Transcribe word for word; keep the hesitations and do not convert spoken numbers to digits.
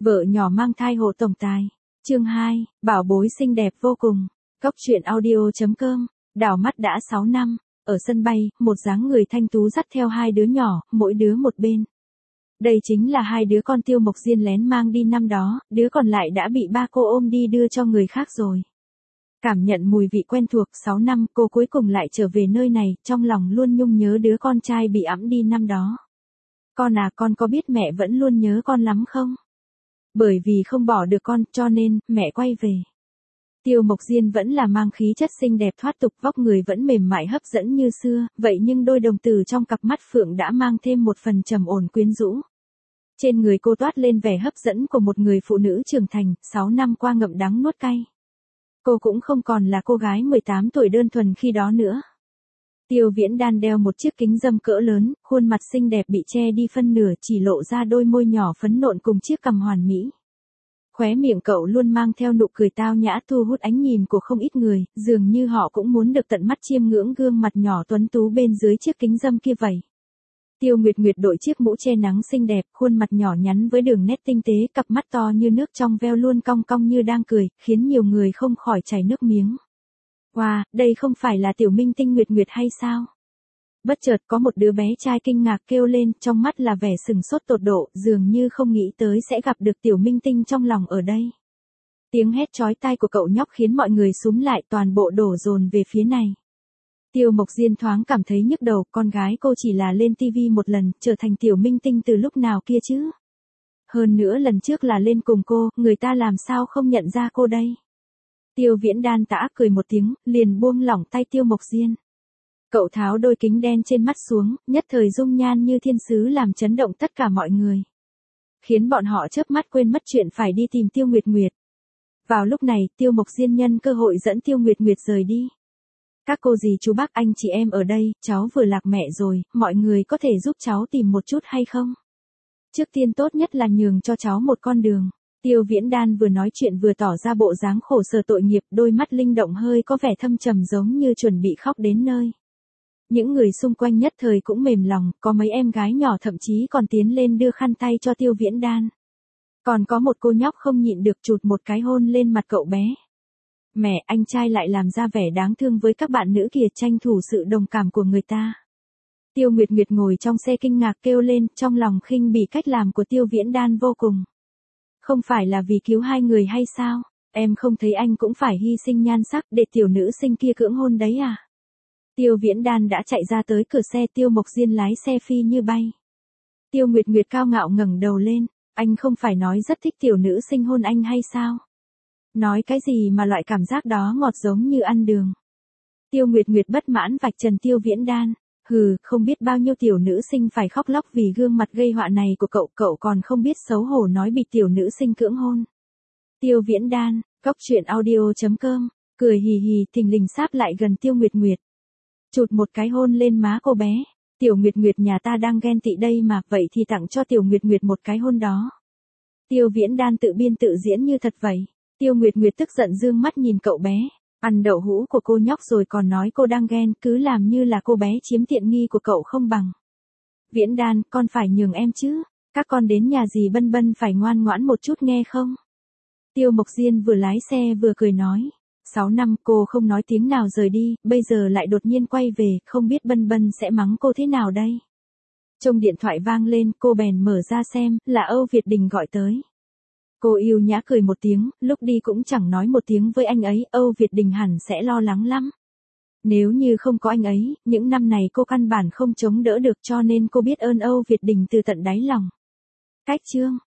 Vợ nhỏ mang thai hộ tổng tài. Chương hai, bảo bối xinh đẹp vô cùng. Cốc truyện audio chấm com. Đảo mắt đã sáu năm. Ở sân bay, một dáng người thanh tú dắt theo hai đứa nhỏ, mỗi đứa một bên. Đây chính là hai đứa con Tiêu Mộc Diên lén mang đi năm đó, đứa còn lại đã bị ba cô ôm đi đưa cho người khác rồi. Cảm nhận mùi vị quen thuộc, sáu năm cô cuối cùng lại trở về nơi này, trong lòng luôn nhung nhớ đứa con trai bị ẵm đi năm đó. Con à, con có biết mẹ vẫn luôn nhớ con lắm không? Bởi vì không bỏ được con, cho nên, mẹ quay về. Tiêu Mộc Diên vẫn là mang khí chất xinh đẹp thoát tục, vóc người vẫn mềm mại hấp dẫn như xưa, vậy nhưng đôi đồng tử trong cặp mắt phượng đã mang thêm một phần trầm ổn quyến rũ. Trên người cô toát lên vẻ hấp dẫn của một người phụ nữ trưởng thành, sáu năm qua ngậm đắng nuốt cay. Cô cũng không còn là cô gái mười tám tuổi đơn thuần khi đó nữa. Tiêu Viễn Đan đeo một chiếc kính râm cỡ lớn, khuôn mặt xinh đẹp bị che đi phân nửa, chỉ lộ ra đôi môi nhỏ phấn nộn cùng chiếc cằm hoàn mỹ. Khóe miệng cậu luôn mang theo nụ cười tao nhã thu hút ánh nhìn của không ít người, dường như họ cũng muốn được tận mắt chiêm ngưỡng gương mặt nhỏ tuấn tú bên dưới chiếc kính râm kia vậy. Tiêu Nguyệt Nguyệt đội chiếc mũ che nắng xinh đẹp, khuôn mặt nhỏ nhắn với đường nét tinh tế, cặp mắt to như nước trong veo luôn cong cong như đang cười, khiến nhiều người không khỏi chảy nước miếng. Wow, đây không phải là Tiểu Minh Tinh Nguyệt Nguyệt hay sao? Bất chợt có một đứa bé trai kinh ngạc kêu lên, trong mắt là vẻ sừng sốt tột độ, dường như không nghĩ tới sẽ gặp được Tiểu Minh Tinh trong lòng ở đây. Tiếng hét chói tai của cậu nhóc khiến mọi người xúm lại, toàn bộ đổ dồn về phía này. Tiêu Mộc Diên thoáng cảm thấy nhức đầu, con gái cô chỉ là lên tivi một lần, trở thành Tiểu Minh Tinh từ lúc nào kia chứ? Hơn nữa lần trước là lên cùng cô, người ta làm sao không nhận ra cô đây? Tiêu Viễn Đan tà ác cười một tiếng, liền buông lỏng tay Tiêu Mộc Diên. Cậu tháo đôi kính đen trên mắt xuống, nhất thời dung nhan như thiên sứ làm chấn động tất cả mọi người. Khiến bọn họ chớp mắt quên mất chuyện phải đi tìm Tiêu Nguyệt Nguyệt. Vào lúc này, Tiêu Mộc Diên nhân cơ hội dẫn Tiêu Nguyệt Nguyệt rời đi. Các cô dì chú bác anh chị em ở đây, cháu vừa lạc mẹ rồi, mọi người có thể giúp cháu tìm một chút hay không? Trước tiên tốt nhất là nhường cho cháu một con đường. Tiêu Viễn Đan vừa nói chuyện vừa tỏ ra bộ dáng khổ sở tội nghiệp, đôi mắt linh động hơi có vẻ thâm trầm giống như chuẩn bị khóc đến nơi. Những người xung quanh nhất thời cũng mềm lòng, có mấy em gái nhỏ thậm chí còn tiến lên đưa khăn tay cho Tiêu Viễn Đan. Còn có một cô nhóc không nhịn được chụt một cái hôn lên mặt cậu bé. Mẹ, anh trai lại làm ra vẻ đáng thương với các bạn nữ kìa, tranh thủ sự đồng cảm của người ta. Tiêu Nguyệt Nguyệt ngồi trong xe kinh ngạc kêu lên, trong lòng khinh bỉ cách làm của Tiêu Viễn Đan vô cùng. Không phải là vì cứu hai người hay sao? Em không thấy anh cũng phải hy sinh nhan sắc để tiểu nữ sinh kia cưỡng hôn đấy à? Tiêu Viễn Đan đã chạy ra tới cửa xe, Tiêu Mộc Diên lái xe phi như bay. Tiêu Nguyệt Nguyệt cao ngạo ngẩng đầu lên, anh không phải nói rất thích tiểu nữ sinh hôn anh hay sao? Nói cái gì mà loại cảm giác đó ngọt giống như ăn đường. Tiêu Nguyệt Nguyệt bất mãn vạch trần Tiêu Viễn Đan, hừ, không biết bao nhiêu tiểu nữ sinh phải khóc lóc vì gương mặt gây họa này của cậu, cậu còn không biết xấu hổ nói bị tiểu nữ sinh cưỡng hôn. Tiêu Viễn Đan, cốc truyện audio chấm com, cười hì hì thình lình sáp lại gần Tiêu Nguyệt Nguyệt. Chụt một cái hôn lên má cô bé, Tiểu Nguyệt Nguyệt nhà ta đang ghen tị đây mà, vậy thì tặng cho Tiểu Nguyệt Nguyệt một cái hôn đó. Tiêu Viễn Đan tự biên tự diễn như thật vậy. Tiêu Nguyệt Nguyệt tức giận dương mắt nhìn cậu bé, ăn đậu hũ của cô nhóc rồi còn nói cô đang ghen, cứ làm như là cô bé chiếm tiện nghi của cậu không bằng. Viễn Đan, con phải nhường em chứ, các con đến nhà dì Bân Bân phải ngoan ngoãn một chút nghe không? Tiêu Mộc Diên vừa lái xe vừa cười nói, sáu năm cô không nói tiếng nào rời đi, bây giờ lại đột nhiên quay về, không biết Bân Bân sẽ mắng cô thế nào đây? Trong điện thoại vang lên, cô bèn mở ra xem, là Âu Việt Đình gọi tới. Cô yêu nhã cười một tiếng, lúc đi cũng chẳng nói một tiếng với anh ấy, Âu Việt Đình hẳn sẽ lo lắng lắm. Nếu như không có anh ấy, những năm này cô căn bản không chống đỡ được, cho nên cô biết ơn Âu Việt Đình từ tận đáy lòng. Cách chương